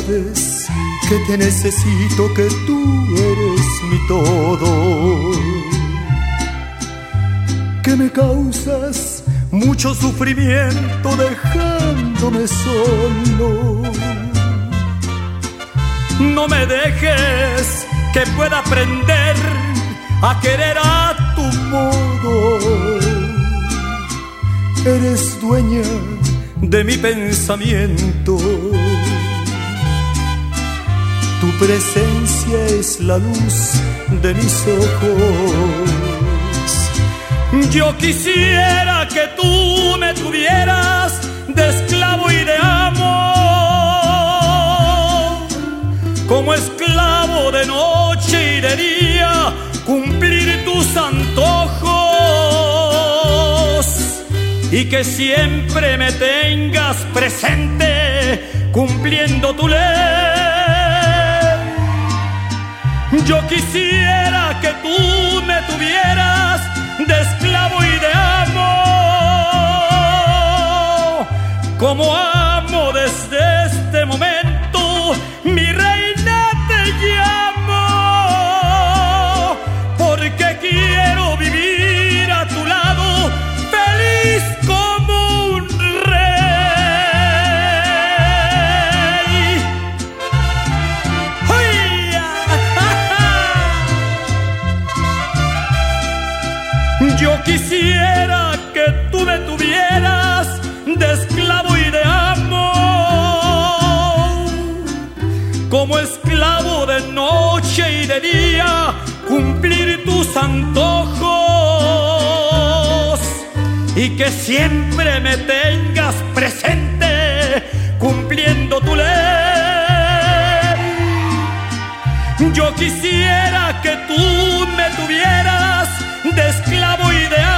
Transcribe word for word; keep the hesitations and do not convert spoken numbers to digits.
sabes que te necesito, que tú eres mi todo, que me causas mucho sufrimiento dejándome solo. No me dejes que pueda aprender a querer a tu modo. Eres dueña de mi pensamiento. Tu presencia es la luz de mis ojos. Yo quisiera que tú me tuvieras de esclavo y de amo, como esclavo de noche y de día, cumplir tus antojos, y que siempre me tengas presente cumpliendo tu ley. Yo quisiera que tú me tuvieras de esclavo y de amo, como amo desde este momento, mi reina te llamo, porque quiero vivir a tu lado feliz como un rey. ¡Ay! Yo quisiera que tú me tuvieras de esclavo y de amo, como esclavo de noche y de día, cumplir tus antojos, y que siempre me tengas presente cumpliendo tu ley. Yo quisiera que tú me tuvieras de esclavo y de